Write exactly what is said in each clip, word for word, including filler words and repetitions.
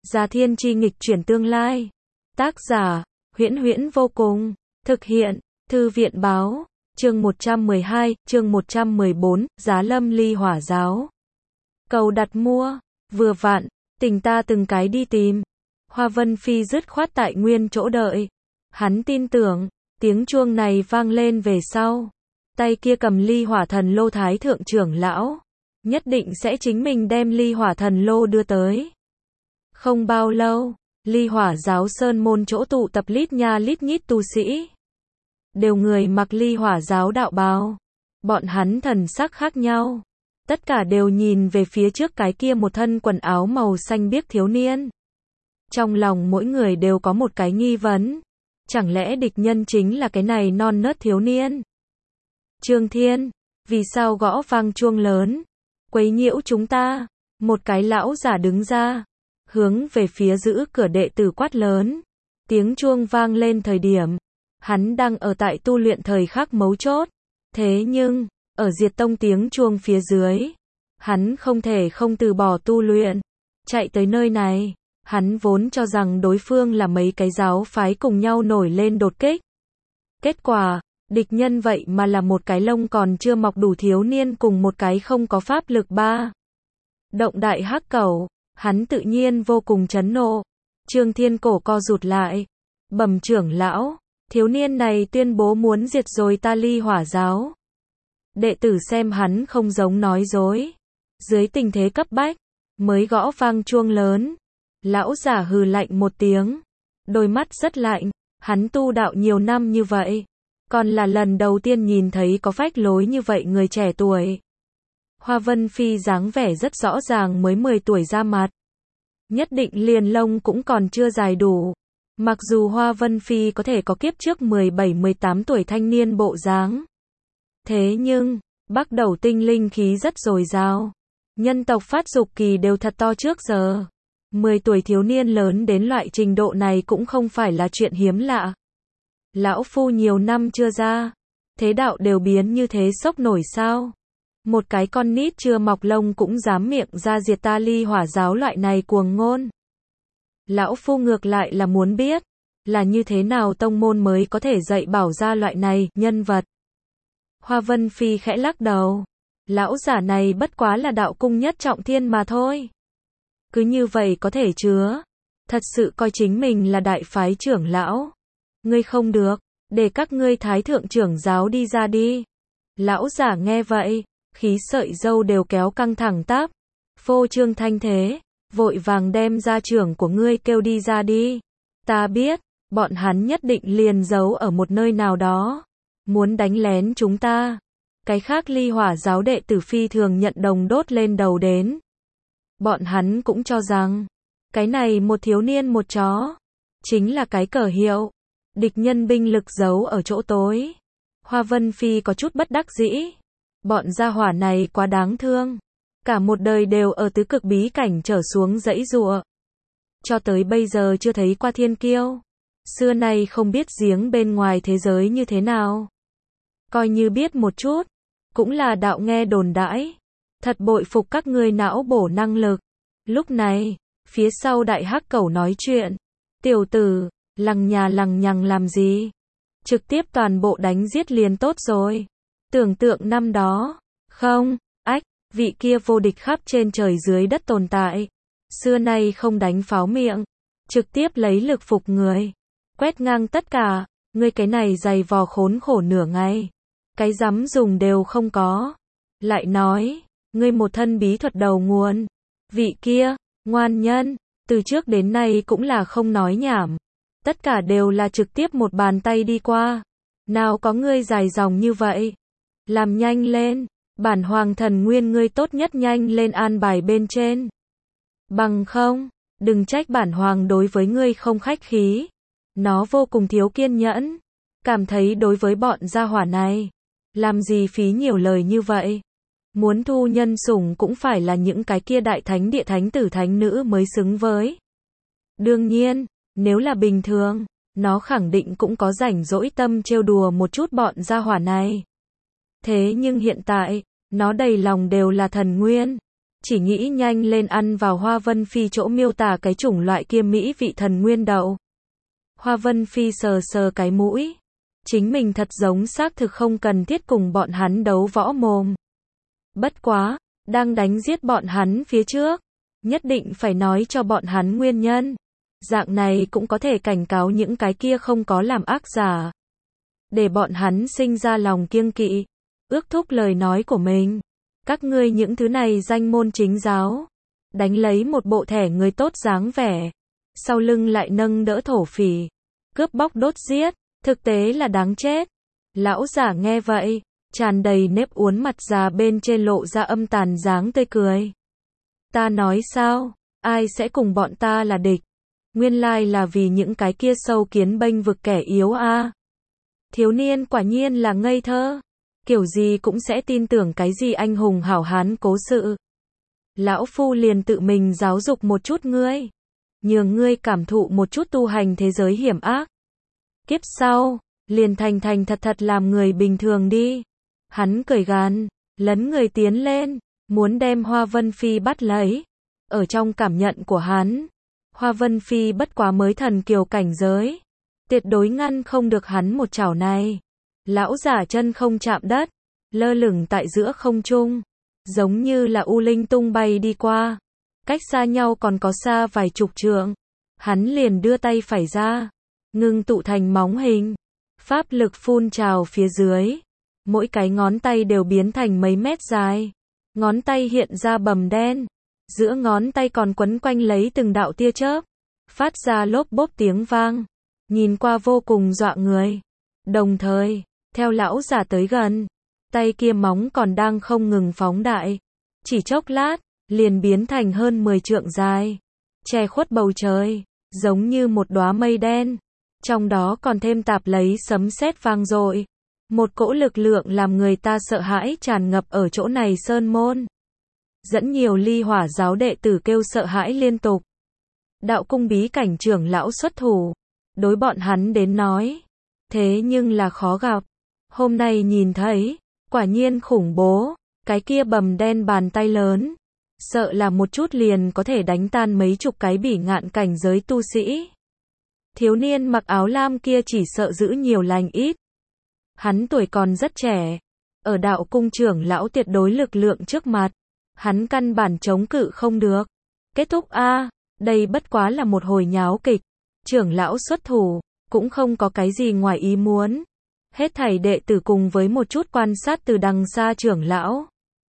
Gia Thiên Chi nghịch chuyển tương lai. Tác giả, Huyễn Huyễn vô cùng. Thực hiện, Thư viện báo. Chương một trăm mười hai, chương một trăm mười bốn, Giá Lâm Ly Hỏa Giáo. Cầu đặt mua, vừa vặn, tình ta từng cái đi tìm. Hoa Vân Phi dứt khoát tại nguyên chỗ đợi. Hắn tin tưởng, tiếng chuông này vang lên về sau. Tay kia cầm ly hỏa thần lô thái thượng trưởng lão. Nhất định sẽ chính mình đem ly hỏa thần lô đưa tới. Không bao lâu, ly hỏa giáo sơn môn chỗ tụ tập lít nha lít nhít tu sĩ. Đều người mặc ly hỏa giáo đạo bào. Bọn hắn thần sắc khác nhau. Tất cả đều nhìn về phía trước cái kia một thân quần áo màu xanh biếc thiếu niên. Trong lòng mỗi người đều có một cái nghi vấn. Chẳng lẽ địch nhân chính là cái này non nớt thiếu niên? Trương Thiên, vì sao gõ vang chuông lớn? Quấy nhiễu chúng ta. Một cái lão giả đứng ra, hướng về phía giữ cửa đệ tử quát lớn. Tiếng chuông vang lên thời điểm, hắn đang ở tại tu luyện thời khắc mấu chốt. Thế nhưng, ở Diệt Tông tiếng chuông phía dưới, hắn không thể không từ bỏ tu luyện, chạy tới nơi này. Hắn vốn cho rằng đối phương là mấy cái giáo phái cùng nhau nổi lên đột kích. Kết quả, địch nhân vậy mà là một cái lông còn chưa mọc đủ thiếu niên cùng một cái không có pháp lực ba. Động đại hắc cẩu, hắn tự nhiên vô cùng chấn nộ. Trương Thiên cổ co rụt lại. Bẩm trưởng lão, thiếu niên này tuyên bố muốn diệt rồi ta ly hỏa giáo. Đệ tử xem hắn không giống nói dối. Dưới tình thế cấp bách, mới gõ vang chuông lớn. Lão giả hừ lạnh một tiếng. Đôi mắt rất lạnh, hắn tu đạo nhiều năm như vậy. Còn là lần đầu tiên nhìn thấy có phách lối như vậy người trẻ tuổi. Hoa Vân Phi dáng vẻ rất rõ ràng mới mười tuổi ra mặt. Nhất định liền lông cũng còn chưa dài đủ. Mặc dù Hoa Vân Phi có thể có kiếp trước mười bảy mười tám tuổi thanh niên bộ dáng. Thế nhưng, Bắc Đầu tinh linh khí rất dồi dào. Nhân tộc phát dục kỳ đều thật to trước giờ. mười tuổi thiếu niên lớn đến loại trình độ này cũng không phải là chuyện hiếm lạ. Lão phu nhiều năm chưa ra, thế đạo đều biến như thế sốc nổi sao? Một cái con nít chưa mọc lông cũng dám miệng ra diệt ta ly hỏa giáo loại này cuồng ngôn. Lão phu ngược lại là muốn biết, là như thế nào tông môn mới có thể dạy bảo ra loại này nhân vật. Hoa Vân Phi khẽ lắc đầu. Lão giả này bất quá là đạo cung nhất trọng thiên mà thôi. Cứ như vậy có thể chứa. Thật sự coi chính mình là đại phái trưởng lão. Ngươi không được, để các ngươi thái thượng trưởng giáo đi ra đi. Lão giả nghe vậy, khí sợi râu đều kéo căng thẳng tắp. Phô trương thanh thế, vội vàng đem gia trưởng của ngươi kêu đi ra đi. Ta biết, bọn hắn nhất định liền giấu ở một nơi nào đó. Muốn đánh lén chúng ta. Cái khác ly hỏa giáo đệ tử phi thường nhận đồng đốt lên đầu đến. Bọn hắn cũng cho rằng, cái này một thiếu niên một chó, chính là cái cờ hiệu. Địch nhân binh lực giấu ở chỗ tối. Hoa Vân Phi có chút bất đắc dĩ. Bọn gia hỏa này quá đáng thương. Cả một đời đều ở tứ cực bí cảnh trở xuống dãy giụa. Cho tới bây giờ chưa thấy qua thiên kiêu. Xưa nay không biết giếng bên ngoài thế giới như thế nào. Coi như biết một chút, cũng là đạo nghe đồn đãi. Thật bội phục các ngươi não bổ năng lực. Lúc này, phía sau đại hắc cẩu nói chuyện. Tiểu tử, lằng nhà lằng nhằng làm gì? Trực tiếp toàn bộ đánh giết liền tốt rồi. Tưởng tượng năm đó, không, ách, vị kia vô địch khắp trên trời dưới đất tồn tại. Xưa nay không đánh pháo miệng, trực tiếp lấy lực phục người. Quét ngang tất cả, ngươi cái này dày vò khốn khổ nửa ngày. Cái dám dùng đều không có. Lại nói, ngươi một thân bí thuật đầu nguồn. Vị kia, ngoan nhân, từ trước đến nay cũng là không nói nhảm. Tất cả đều là trực tiếp một bàn tay đi qua. Nào có ngươi dài dòng như vậy. Làm nhanh lên, bản hoàng thần nguyên ngươi tốt nhất nhanh lên an bài bên trên. Bằng không, đừng trách bản hoàng đối với ngươi không khách khí. Nó vô cùng thiếu kiên nhẫn. Cảm thấy đối với bọn gia hỏa này, làm gì phí nhiều lời như vậy. Muốn thu nhân sủng cũng phải là những cái kia đại thánh địa thánh tử thánh nữ mới xứng với. Đương nhiên, nếu là bình thường, nó khẳng định cũng có rảnh rỗi tâm trêu đùa một chút bọn gia hỏa này. Thế nhưng hiện tại, nó đầy lòng đều là thần nguyên. chỉ nghĩ nhanh lên ăn vào Hoa Vân Phi chỗ miêu tả cái chủng loại kia mỹ vị thần nguyên đậu. Hoa Vân Phi sờ sờ cái mũi. Chính mình thật giống xác thực không cần thiết cùng bọn hắn đấu võ mồm. Bất quá, đang đánh giết bọn hắn phía trước, nhất định phải nói cho bọn hắn nguyên nhân. Dạng này cũng có thể cảnh cáo những cái kia không có làm ác giả. Để bọn hắn sinh ra lòng kiêng kỵ, ước thúc lời nói của mình. Các ngươi những thứ này danh môn chính giáo, đánh lấy một bộ thẻ người tốt dáng vẻ, sau lưng lại nâng đỡ thổ phỉ, cướp bóc đốt giết, thực tế là đáng chết. Lão giả nghe vậy, tràn đầy nếp uốn mặt già bên trên lộ ra âm tàn dáng tươi cười. Ta nói sao, ai sẽ cùng bọn ta là địch? Nguyên lai là vì những cái kia sâu kiến bênh vực kẻ yếu a. À. Thiếu niên quả nhiên là ngây thơ, kiểu gì cũng sẽ tin tưởng cái gì anh hùng hảo hán cố sự. Lão phu liền tự mình giáo dục một chút ngươi, nhường ngươi cảm thụ một chút tu hành thế giới hiểm ác. Kiếp sau, liền thành thành thật thật làm người bình thường đi. Hắn cười gằn, lấn người tiến lên, muốn đem Hoa Vân Phi bắt lấy. Ở trong cảm nhận của hắn, Hoa Vân Phi bất quá mới thần kiều cảnh giới, tuyệt đối ngăn không được hắn một chảo này. Lão giả chân không chạm đất, lơ lửng tại giữa không trung, giống như là u linh tung bay đi qua. Cách xa nhau còn có xa vài chục trượng, hắn liền đưa tay phải ra, ngưng tụ thành móng hình, pháp lực phun trào phía dưới, mỗi cái ngón tay đều biến thành mấy mét dài, ngón tay hiện ra bầm đen, giữa ngón tay còn quấn quanh lấy từng đạo tia chớp, phát ra lốp bốp tiếng vang, nhìn qua vô cùng dọa người. Đồng thời, theo lão giả tới gần, tay kia móng còn đang không ngừng phóng đại, chỉ chốc lát, liền biến thành hơn mười trượng dài, che khuất bầu trời, giống như một đóa mây đen, trong đó còn thêm tạp lấy sấm sét vang dội. Một cỗ lực lượng làm người ta sợ hãi tràn ngập ở chỗ này sơn môn. Dẫn nhiều ly hỏa giáo đệ tử kêu sợ hãi liên tục. Đạo cung bí cảnh trưởng lão xuất thủ, đối bọn hắn đến nói, thế nhưng là khó gặp. Hôm nay nhìn thấy, quả nhiên khủng bố, cái kia bầm đen bàn tay lớn, sợ là một chút liền có thể đánh tan mấy chục cái bỉ ngạn cảnh giới tu sĩ. Thiếu niên mặc áo lam kia chỉ sợ giữ nhiều lành ít. Hắn tuổi còn rất trẻ, ở đạo cung trưởng lão tuyệt đối lực lượng trước mặt, hắn căn bản chống cự không được. Kết thúc a, à, đây bất quá là một hồi nháo kịch, trưởng lão xuất thủ, cũng không có cái gì ngoài ý muốn. Hết thảy đệ tử cùng với một chút quan sát từ đằng xa trưởng lão,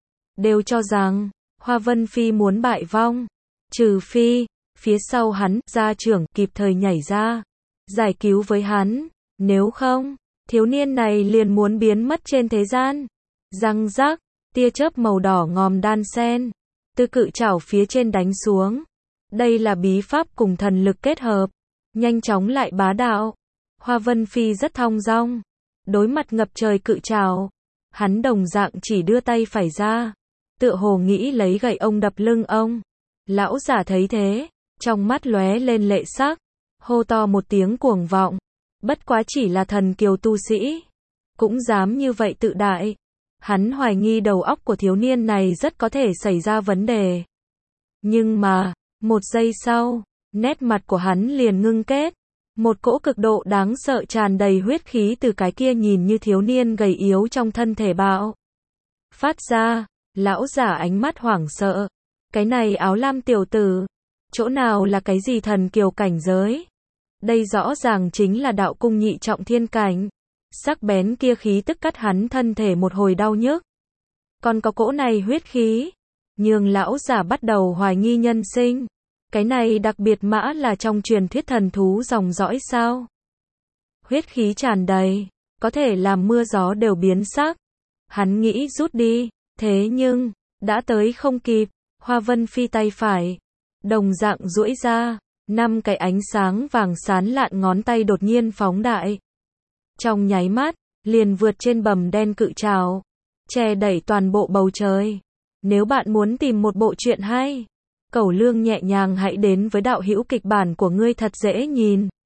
đều cho rằng, Hoa Vân Phi muốn bại vong, trừ phi, phía sau hắn, gia trưởng kịp thời nhảy ra, giải cứu với hắn, nếu không, thiếu niên này liền muốn biến mất trên thế gian. Răng rác, tia chớp màu đỏ ngòm đan xen, từ cự trảo phía trên đánh xuống. Đây là bí pháp cùng thần lực kết hợp, nhanh chóng lại bá đạo. Hoa Vân Phi rất thong dong, đối mặt ngập trời cự trảo, hắn đồng dạng chỉ đưa tay phải ra, tựa hồ nghĩ lấy gậy ông đập lưng ông. Lão giả thấy thế, trong mắt lóe lên lệ sắc, hô to một tiếng cuồng vọng. Bất quá chỉ là thần kiều tu sĩ, cũng dám như vậy tự đại. Hắn hoài nghi đầu óc của thiếu niên này rất có thể xảy ra vấn đề. Nhưng mà, một giây sau, nét mặt của hắn liền ngưng kết. Một cỗ cực độ đáng sợ tràn đầy huyết khí từ cái kia nhìn như thiếu niên gầy yếu trong thân thể bạo phát ra. Lão giả ánh mắt hoảng sợ. Cái này áo lam tiểu tử, chỗ nào là cái gì thần kiều cảnh giới? Đây rõ ràng chính là đạo cung nhị trọng thiên cảnh. Sắc bén kia khí tức cắt hắn thân thể một hồi đau nhức. Còn có cỗ này huyết khí, nhường lão giả bắt đầu hoài nghi nhân sinh. Cái này đặc biệt mã là trong truyền thuyết thần thú dòng dõi sao? Huyết khí tràn đầy, có thể làm mưa gió đều biến sắc. Hắn nghĩ rút đi, thế nhưng, đã tới không kịp. Hoa Vân Phi tay phải, đồng dạng duỗi ra, năm cái ánh sáng vàng sán lạn ngón tay đột nhiên phóng đại. Trong nháy mắt, liền vượt trên bầm đen cự trảo, che đẩy toàn bộ bầu trời. Nếu bạn muốn tìm một bộ truyện hay, cẩu lương nhẹ nhàng hãy đến với đạo hữu kịch bản của ngươi thật dễ nhìn.